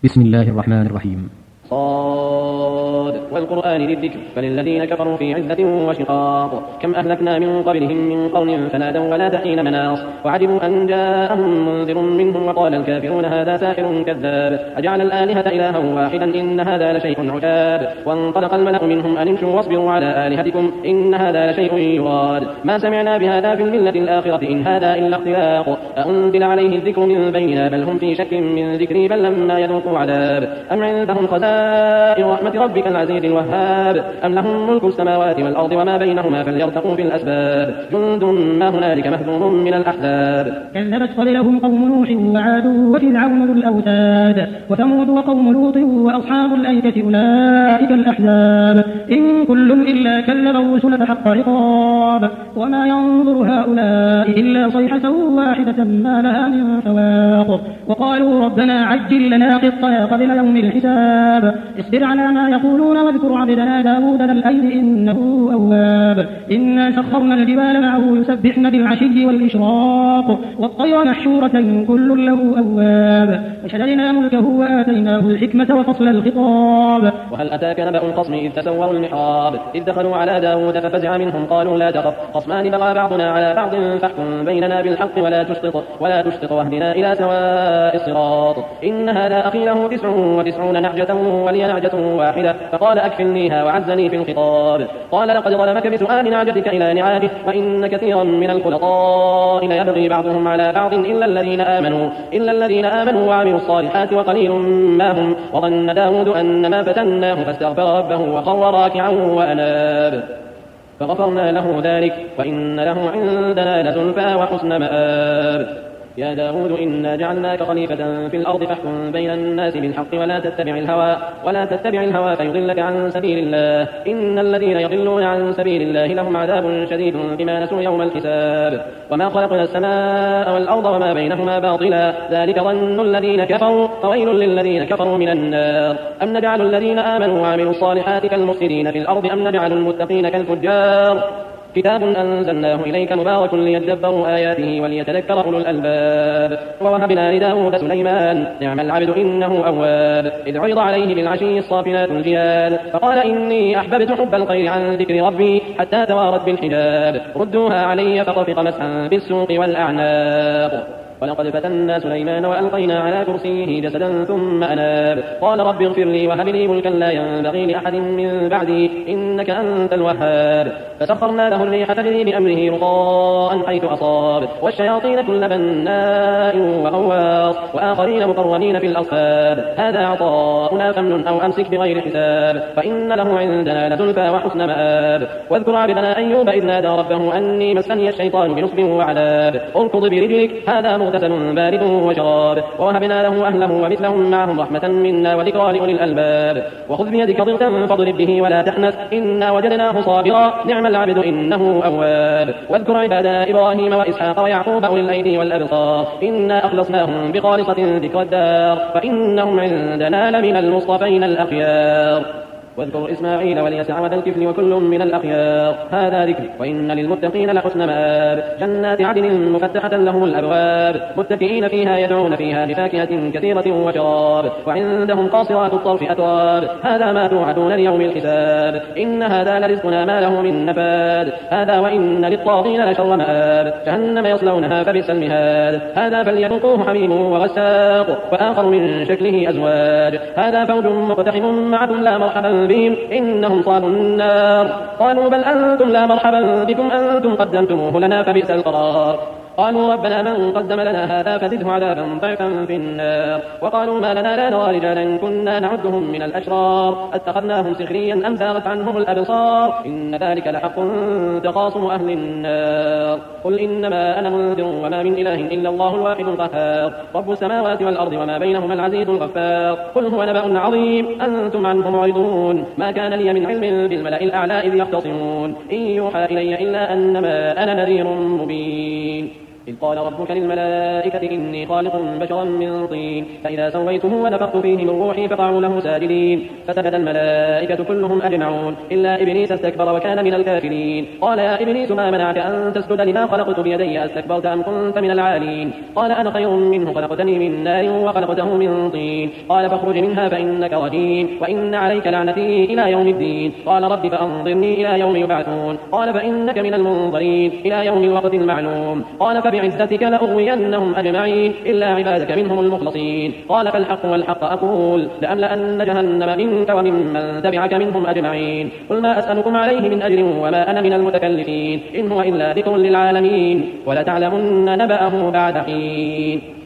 بسم الله الرحمن الرحيم. صاد والقرآن للذكر فللذين كفروا في عزة وشقاق كم أهلكنا من قبلهم من قرن فنادوا ولا تحين مناص وعجبوا أن جاءهم منذر منهم وقال الكافرون هذا ساحر كذاب أجعل الآلهة إلها واحدا إن هذا لشيء عجاب وانطلق الملأ منهم أن امشوا واصبروا على آلهتكم إن هذا لشيء يراد ما سمعنا بهذا في الملة الآخرة إن هذا إلا اختلاق أأنزل عليه الذكر من بيننا بل هم في شك من ذكري بل لما يذوقوا عذاب أم عندهم خزائن رحمة ربك العزيز الوهاب أم لهم ملك السماوات والأرض وما بينهما فليرتقوا في الأسباب جند ما هنالك مهزوم من الأحزاب كذبت قبلهم قوم نوح وعاد وفرعون ذو الأوتاد وثمود وقوم لوط وأصحاب الأيكة أولئك الأحزاب إن كل إلا كذب الرسل فحق عقاب وما ينظر هؤلاء إلا صيحة واحدة ما لها من فواق وقالوا ربنا عجل لنا قطنا قبل يوم الحساب اصبر على ما يقولون واذكر عبدنا داود ذا الأيد إنه أواب إنا سخرنا الجبال معه يسبحن بالعشي والإشراق والطير محشورة كل له أواب وشددنا ملكه وآتيناه الحكمة وفصل الخطاب وهل أتاك نبأ الخصم إذ تسوروا المحراب إذ دخلوا على داود ففزع منهم قالوا لا تخف خصمان بغى بعضنا على بعض فاحكم بيننا بالحق ولا تشطط واهدنا إلى سواء الصراط إن هذا أخي له 99 نعجة ولي نعجة واحدة فقال أكفلنيها وعزني في الخطاب قال لقد ظلمك بسؤال نعجتك إلى نعاجه وإن كثيرا من الخلطاء ليبغي بعضهم على بعض إلا الذين آمنوا وعملوا الصالحات وقليل ما هم وظن داود أن ما فتناه فاستغفر ربه وخر راكعا وأناب فغفرنا له ذلك وإن له عندنا لزلفى وحسن مآب يا داود إنا جعلناك خليفة في الأرض فاحكم بين الناس بالحق ولا تتبع الهوى فيضلك عن سبيل الله إن الذين يضلون عن سبيل الله لهم عذاب شديد بما نسوا يوم الحساب وما خلقنا السماء والأرض وما بينهما باطلا ذلك ظن الذين كفروا فويل للذين كفروا من النار أم نجعل الذين آمنوا وعملوا الصالحات كالمفسدين في الأرض أم نجعل المتقين كالفجار كتاب أنزلناه إليك مبارك ليدبروا آياته وليتذكر أولو الألباب ووهبنا لداود سليمان نعم العبد إنه أواب إذ عرض عليه بالعشي الصافنات الجياد فقال إني أحببت حب الخير عن ذكر ربي حتى توارت بالحجاب ردوها علي فطفق مسحا بالسوق والأعناق ولقد فتنا سليمان وألقينا على كرسيه جسدا ثم أناب قال رب اغفر لي وهب لي ملكا لا ينبغي لأحد من بعدي إنك أنت الوهاب فسخرنا له الريح تجري بأمره رخاء حيث أصاب والشياطين كل بناء وغواص وآخرين مقرنين في الأصفاد هذا عطاؤنا فامنن أو أمسك بغير حساب فإن له عندنا لزلفى وحسن مآب واذكر عبدنا أيوب إذ نادى ربه أني مسني الشيطان بنصب وعذاب اركض برجلك هذا مغتسل بارد وشراب ووهبنا له أهله ومثلهم معهم رحمة منا وذكرى لأولي الألباب وخذ بيدك ضغطا فاضرب به ولا تحنث إنا وجدناه صابرا نعم العبد إنه أواب واذكر عبادنا إبراهيم وإسحاق ويعقوب أولي الأيدي والأبصار إنا أخلصناهم بخالصة ذكر الدار فإنهم عندنا لمن المصطفين الأخيار واذكر إسماعيل واليسع وذا الكفل وكل من الأخيار هذا ذكر وإن للمتقين لحسن مآب جنات عدن مفتحة لهم الأبواب متكئين فيها يدعون فيها بفاكهة كثيرة وشراب وعندهم قاصرات الطرف أتراب هذا ما توعدون ليوم الحساب إن هذا لرزقنا ما له من نفاد هذا وإن للطاغين لشر مآب جهنم يصلونها فبئس المهاد هذا فليذوقوه حميم وغساق وآخر من شكله أزواج هذا فوج مقتحم معكم لا مرحبا بهم إنهم صالوا النار قالوا بل أنتم لا مرحبا بكم أنتم قدمتموه لنا فبئس القرار قالوا ربنا من قدم لنا هذا فزده عذابا ضعفا في النار وقالوا ما لنا لا نرى رجالا كنا نعدهم من الأشرار اتخذناهم سخريا أم زاغت عنهم الأبصار إن ذلك لحق تخاصم أهل النار قل إنما أنا منذر وما من إله إلا الله الواحد القهار رب السماوات والأرض وما بينهما العزيز الغفار قل هو نبأ عظيم أنتم عنه معرضون ما كان لي من علم بالملأ الأعلى إذ يختصمون إن يوحى إلي إلا أنما أنا نذير مبين إذ قال ربك للملائكة إني خالق بشرا من طين فإذا سويته ونفخت فيه من روحي فقعوا له ساجدين فسجد الملائكة كلهم أجمعون إلا إبليس استكبر وكان من الكافرين قال يا إبليس ما منعك أن تسجد لما خلقت بيدي أستكبرت أم كنت من العالين قال أنا خير منه خلقتني من نار وخلقته من طين قال فاخرج منها فإنك رجيم وإن عليك لعنتي إلى يوم الدين قال رب فأنظرني إلى يوم يبعثون قال فإنك من المنظرين إلى يوم الوقت المعلوم قال فبعزتك لأغوينهم أجمعين إلا عبادك منهم المخلصين قال فالحق والحق أقول لأملأن جهنم منك وممن تبعك منهم أجمعين قل ما أسألكم عليه من أجر وما أنا من المتكلفين إن هو إلا ذكر للعالمين ولتعلمن نبأه بعد حين